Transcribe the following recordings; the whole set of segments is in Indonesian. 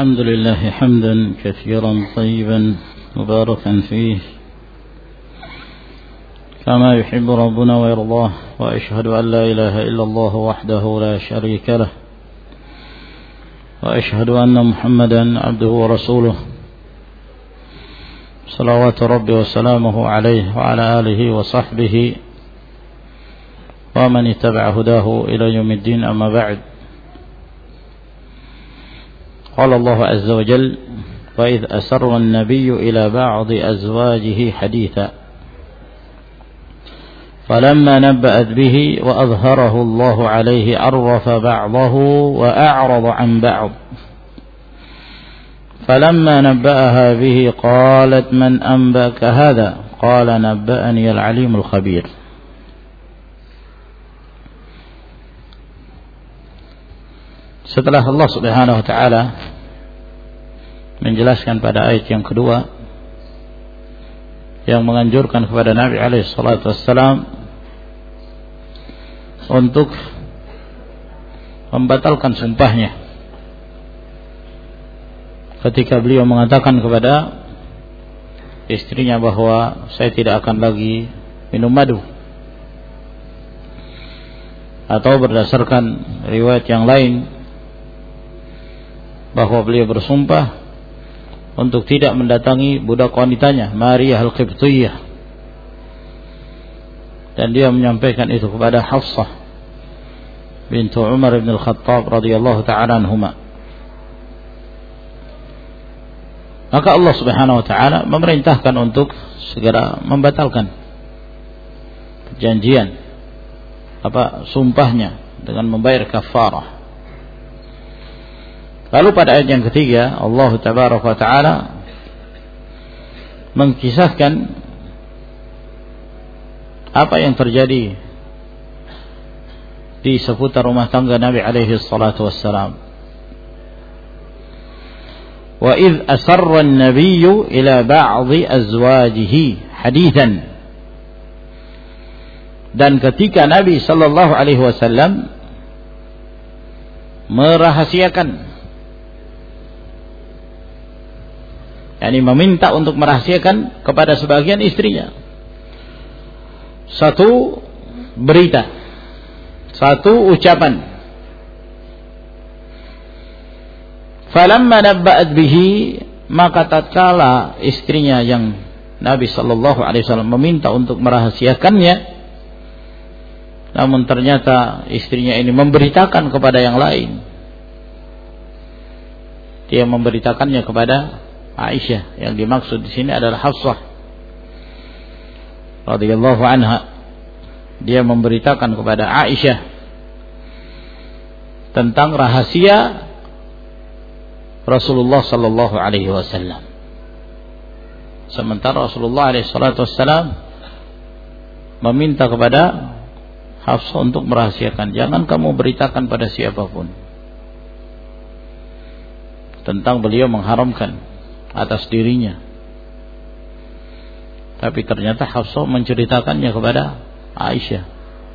الحمد لله حمدا كثيرا طيبا مباركا فيه كما يحب ربنا ويرضاه، وأشهد أن لا إله إلا الله وحده لا شريك له، وأشهد أن محمدا عبده ورسوله صلوات ربي وسلامه عليه وعلى آله وصحبه ومن اتبع هداه إلى يوم الدين. أما بعد، قال الله عز وجل: وإذ أسر النبي إلى بعض أزواجه حديثا فلما نبأت به وأظهره الله عليه عرف بعضه وأعرض عن بعض فلما نبأها به قالت من أنبأك هذا؟ قال نبأني العليم الخبير. Setelah Allah Subhanahu wa taala menjelaskan pada ayat yang kedua yang menganjurkan kepada Nabi alaihi salatu wassalam untuk membatalkan sumpahnya ketika beliau mengatakan kepada istrinya bahwa saya tidak akan lagi minum madu, atau berdasarkan riwayat yang lain bahwa beliau bersumpah untuk tidak mendatangi budak wanitanya Maria Al-Qibtiyah, dan dia menyampaikan itu kepada Hafsah bintu Umar bin Al-Khattab radhiyallahu ta'ala anhuma. Maka Allah Subhanahu wa taala memerintahkan untuk segera membatalkan perjanjian sumpahnya dengan membayar kafarah. Lalu pada ayat yang ketiga Allah Tabaraka wa taala mengkisahkan apa yang terjadi di seputar rumah tangga Nabi alaihi salatu wassalam. Wa idh asarra an-nabiyyu ila ba'dhi azwajihi hadithan, dan ketika Nabi sallallahu alaihi wasallam merahasiakan, yakni meminta untuk merahasiakan kepada sebagian istrinya satu berita, satu ucapan. Falamma nabba'at bihi, maka tatkala istrinya yang Nabi sallallahu alaihi wasallam meminta untuk merahasiakannya, namun ternyata istrinya ini memberitakan kepada yang lain. Dia memberitakannya kepada Aisyah, yang dimaksud di sini adalah Hafsah radhiyallahu anha. Dia memberitakan kepada Aisyah tentang rahasia Rasulullah sallallahu alaihi wasallam. Sementara Rasulullah alaihi salatu wasallam meminta kepada Hafsah untuk merahasiakan, jangan kamu beritakan pada siapapun tentang beliau mengharamkan atas dirinya. Tapi ternyata Hafsah menceritakannya kepada Aisyah.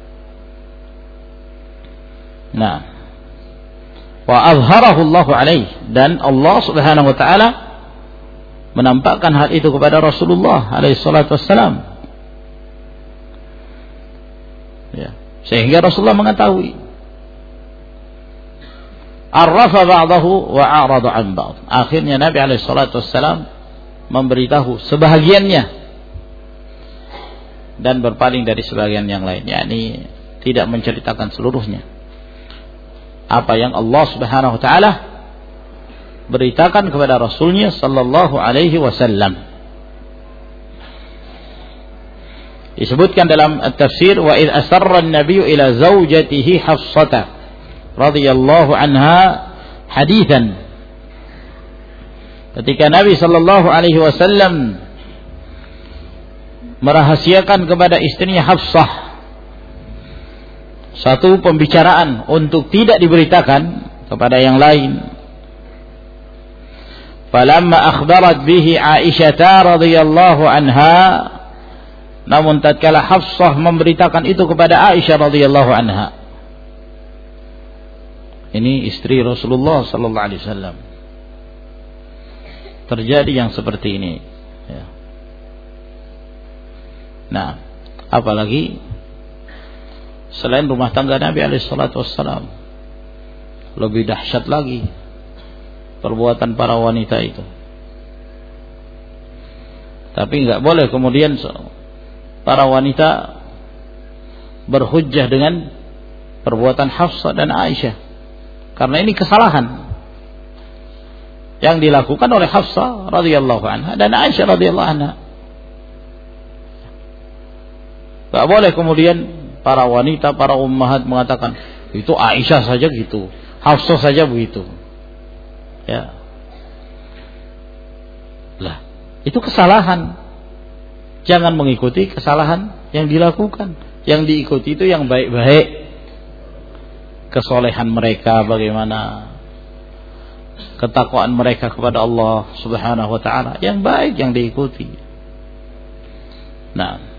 Nah, wa azharahu Allah alaih, dan Allah Subhanahu wa taala menampakkan hal itu kepada Rasulullah alaihi salatu wassalam. Ya, sehingga Rasulullah mengetahui. Arrafa ba'dahu wa a'rada 'an ba'd. Akhirnya Nabi alaihi salatu wassalam memberitahu sebahagiannya dan berpaling dari sebagian yang lain, yakni tidak menceritakan seluruhnya apa yang Allah Subhanahu wa taala beritakan kepada Rasulnya sallallahu alaihi wasallam. Disebutkan dalam at-tafsir, wa idh asarra an-nabiyyu ila zaujatihi Hafsah radhiyallahu anha hadithan, ketika Nabi sallallahu alaihi wasallam merahasiakan kepada istrinya Hafsah satu pembicaraan untuk tidak diberitakan kepada yang lain. Falamma akhbarat bihi Aisyah radhiyallahu anha, namun tatkala Hafsah memberitakan itu kepada Aisyah radhiyallahu anha, ini istri Rasulullah sallallahu alaihi wasallam, terjadi yang seperti ini. Ya. Nah, apalagi selain rumah tangga Nabi SAW, lebih dahsyat lagi perbuatan para wanita itu. Tapi nggak boleh kemudian para wanita berhujjah dengan perbuatan Hafsah dan Aisyah, karena ini kesalahan yang dilakukan oleh Hafsah radhiyallahu anha dan Aisyah radhiyallahu anha. Gak boleh kemudian para wanita, para ummahat mengatakan itu Aisyah saja gitu, Hafsah saja begitu. Ya. Lah, itu kesalahan. Jangan mengikuti kesalahan yang dilakukan. Yang diikuti itu yang baik-baik. Kesolehan mereka bagaimana, ketakwaan mereka kepada Allah Subhanahu wa taala, yang baik yang diikuti. Nah,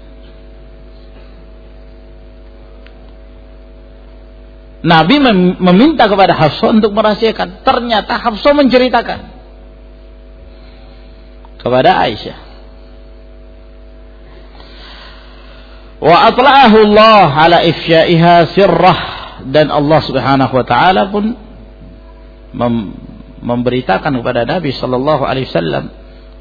Nabi meminta kepada Hafsah untuk merahasiakan. Ternyata Hafsah menceritakan kepada Aisyah. Wa atla'ahu Allah ala ifsya'iha sirrah, dan Allah Subhanahu wa taala pun memberitakan kepada Nabi sallallahu alaihi wasallam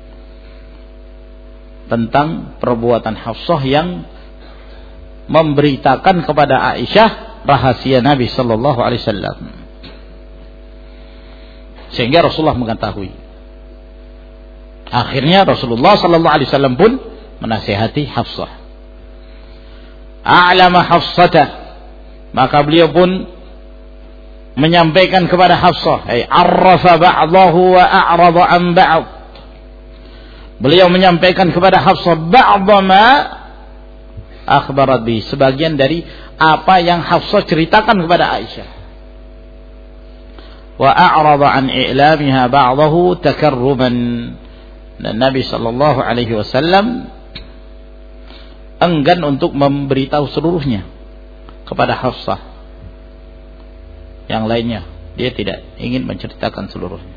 tentang perbuatan Hafsah yang memberitakan kepada Aisyah rahasia Nabi sallallahu alaihi wasallam, sehingga Rasulullah mengetahui. Akhirnya Rasulullah sallallahu alaihi wasallam pun menasihati Hafsah. A'lama Hafsata, maka beliau pun menyampaikan kepada Hafsah, arrafa ba'dahu wa a'rada an ba'd. Beliau menyampaikan kepada Hafsah ba'dha ma akhbarat bi, sebagian dari apa yang Hafsah ceritakan kepada Aisyah. Wa a'rada an i'lamiha ba'dahu takarruman, dan Nabi sallallahu alaihi wasallam enggan untuk memberitahu seluruhnya kepada Hafsah. Yang lainnya dia tidak ingin menceritakan seluruhnya.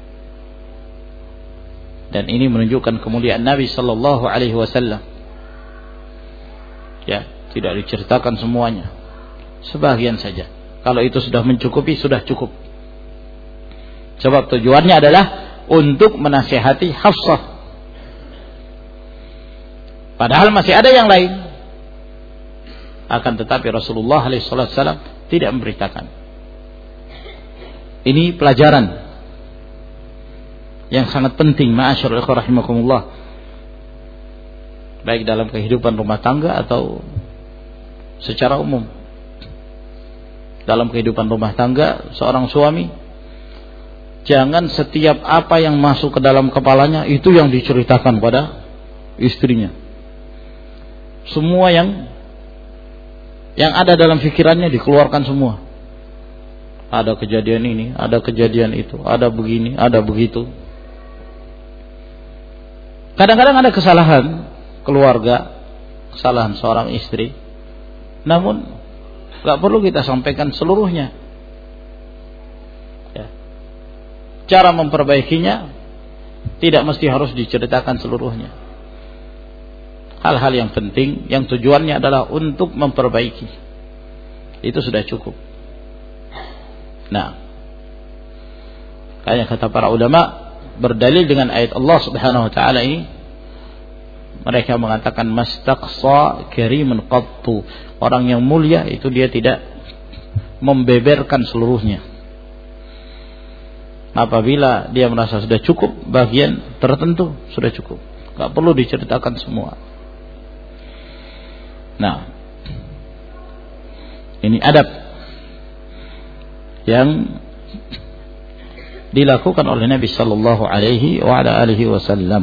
Dan ini menunjukkan kemuliaan Nabi sallallahu alaihi wasallam. Ya, tidak diceritakan semuanya, sebagian saja. Kalau itu sudah mencukupi, sudah cukup. Sebab tujuannya adalah untuk menasihati Hafsah. Padahal masih ada yang lain. Akan tetapi Rasulullah SAW tidak memberitakan. Ini pelajaran yang sangat penting, ma'asyarul ikhwah rahimakumullah, baik dalam kehidupan rumah tangga atau secara umum. Dalam kehidupan rumah tangga, seorang suami jangan setiap apa yang masuk ke dalam kepalanya itu yang diceritakan pada istrinya. Semua yang ada dalam pikirannya dikeluarkan semua. Ada kejadian ini, ada kejadian itu, ada begini, ada begitu. Kadang-kadang ada kesalahan keluarga, kesalahan seorang istri, namun gak perlu kita sampaikan seluruhnya. Ya. Cara memperbaikinya tidak mesti harus diceritakan seluruhnya. Hal-hal yang penting, yang tujuannya adalah untuk memperbaiki, itu sudah cukup. Nah, kayak kata para ulama, berdalil dengan ayat Allah Subhanahu wa taala ini, mereka mengatakan mastaqsa karimun qattu. Orang yang mulia itu dia tidak membeberkan seluruhnya. Apabila dia merasa sudah cukup bagian tertentu, sudah cukup. Enggak perlu diceritakan semua. Nah, ini adab yang dilakukan oleh Nabi sallallahu alaihi wa ala alihi wasallam.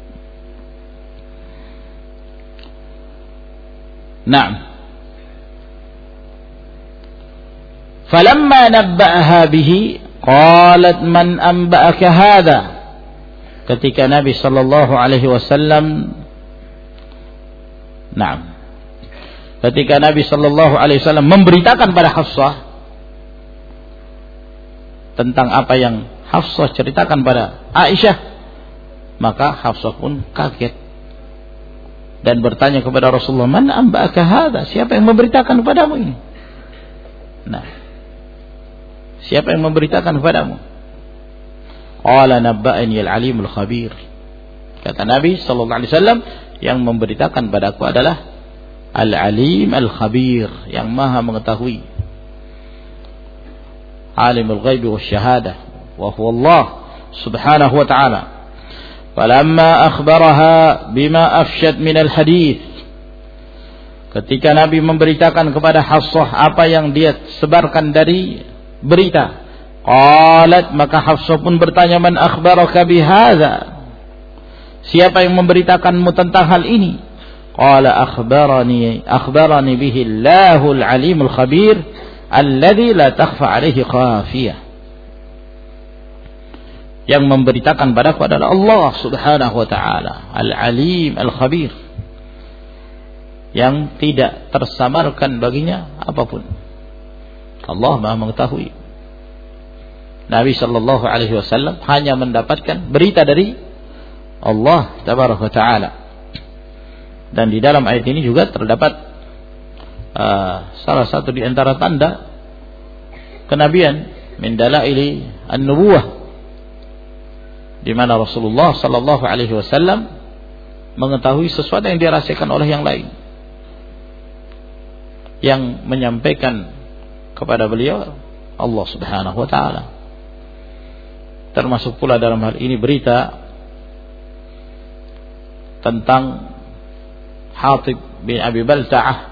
Naam. Falamma nabba'aha bihi qalat man anba'aka hadha. Ketika Nabi sallallahu alaihi wasallam ketika Nabi sallallahu alaihi wasallam memberitakan pada Hafsah tentang apa yang Hafsah ceritakan pada Aisyah, Maka Hafsah pun kaget dan bertanya kepada Rasulullah, "Man amba'aka hadza?" Siapa yang memberitakan kepadamu ini? Nah, siapa yang memberitakan kepadamu? Qala nabba'ani al-alimul khabir. Kata Nabi sallallahu alaihi wasallam, yang memberitakan padaku adalah Al-Alim Al-Khabir, yang maha mengetahui. Alimul ghaibi wasyahadah, wa huwa Allah subhanahu wa ta'ala. Falamma akhbaraha bima afshad min al-hadith. Ketika Nabi memberitakan kepada Hafsah apa yang dia sebarkan dari berita, qalat, maka Hafsah pun bertanya, "Man akhbaraka bihadza?" Siapa yang memberitakanmu tentang hal ini? Qala akhbarani bihi Allahul Alimul Khabir alladzi la takhfa alaihi khafiyah. Yang memberitakan padaku adalah Allah Subhanahu wa taala, Al-Alim Al-Khabir, yang tidak tersamarkan baginya apapun. Allah Maha mengetahui. Nabi sallallahu alaihi wasallam hanya mendapatkan berita dari Allah tabaraka taala. Dan di dalam ayat ini juga terdapat salah satu di antara tanda kenabian, min dalaili an-nubuwah, di mana Rasulullah sallallahu alaihi wasallam mengetahui sesuatu yang dirahasiakan oleh yang lain, yang menyampaikan kepada beliau Allah Subhanahu wa taala. Termasuk pula dalam hal ini berita tentang Hatib bin Abi Balta'ah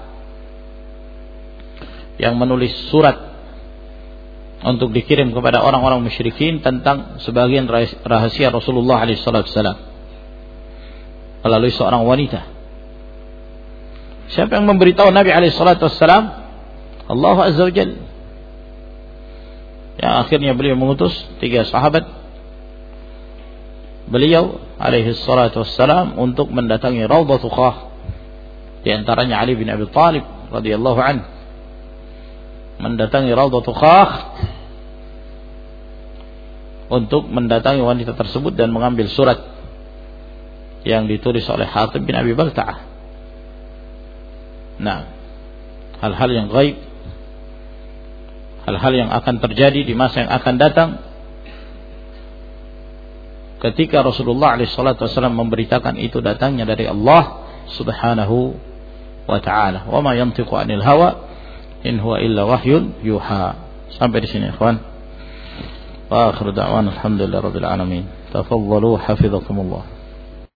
yang menulis surat untuk dikirim kepada orang-orang musyrikin tentang sebagian rahasia Rasulullah SAW melalui seorang wanita. Siapa yang memberitahu Nabi SAW? Allah Azza wa Jalla. Yang akhirnya beliau mengutus 3 sahabat beliau alaihi salatu wassalam untuk mendatangi Raudhatu Khah, di antaranya Ali bin Abi Thalib radhiyallahu anhu, mendatangi Raudhatu Khah untuk mendatangi wanita tersebut dan mengambil surat yang ditulis oleh Hatib bin Abi Balta'ah. Nah, hal-hal yang gaib, hal-hal yang akan terjadi di masa yang akan datang, ketika Rasulullah SAW memberitakan itu datangnya dari Allah Subhanahu wa ta'ala. Wa ma yantiqu 'anil hawa in huwa illa wahyun yuha. Sampai di sini ikhwan. Wa akhiru da'wana alhamdulillahirabbil alamin. Tafadhalu hafizakumullah.